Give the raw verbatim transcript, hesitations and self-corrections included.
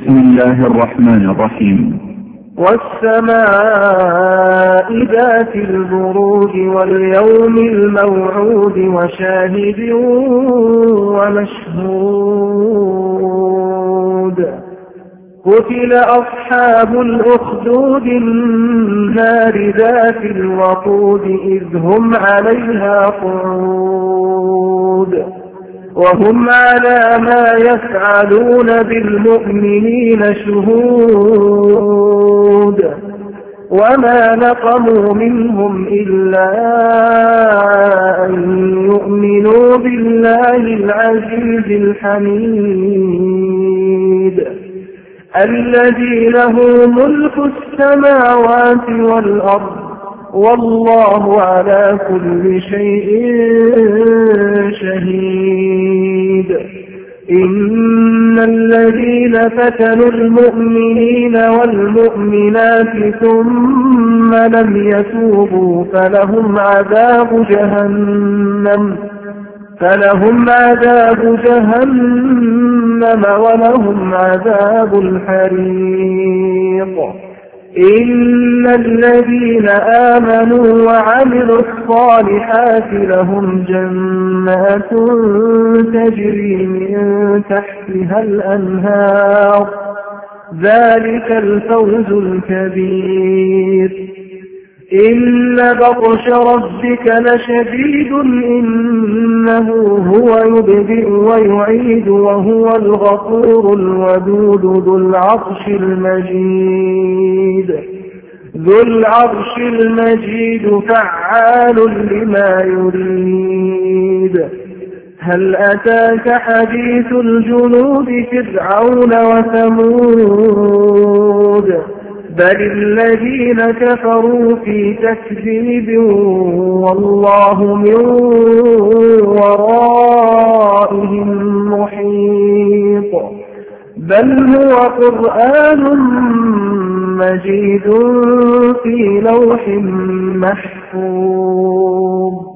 بسم الله الرحمن الرحيم. والسماء ذات البروج واليوم الموعود وشاهد ومشهود قتل أصحاب الأخدود النار ذات الوقود إذ هم عليها قعود وهم على ما يفعلون بالمؤمنين شهود وما نقموا منهم إلا أن يؤمنوا بالله العزيز الحميد الذي له ملك السماوات والأرض والله على كل شيء شهيد. إن الذين فتنوا المؤمنين والمؤمنات ثم لم يتوبوا فلهم عذاب جهنم فلهم عذاب جهنم ولهم عذاب الحريق. إن الذين آمنوا وعملوا الصالحات لهم جنات تجري من تحتها الأنهار ذلك الفوز الكبير. إن بطش ربك لشديد إنه هو يبدئ ويعيد وهو الغفور الودود ذو العرش المجيد ذو العرش المجيد فعال لما يريد. هل أتاك حديث الجنود فرعون وثمود بل الذين كفروا في تكذيب والله من ورائهم محيط. بل هو قرآن مجيد في لوح محفوظ.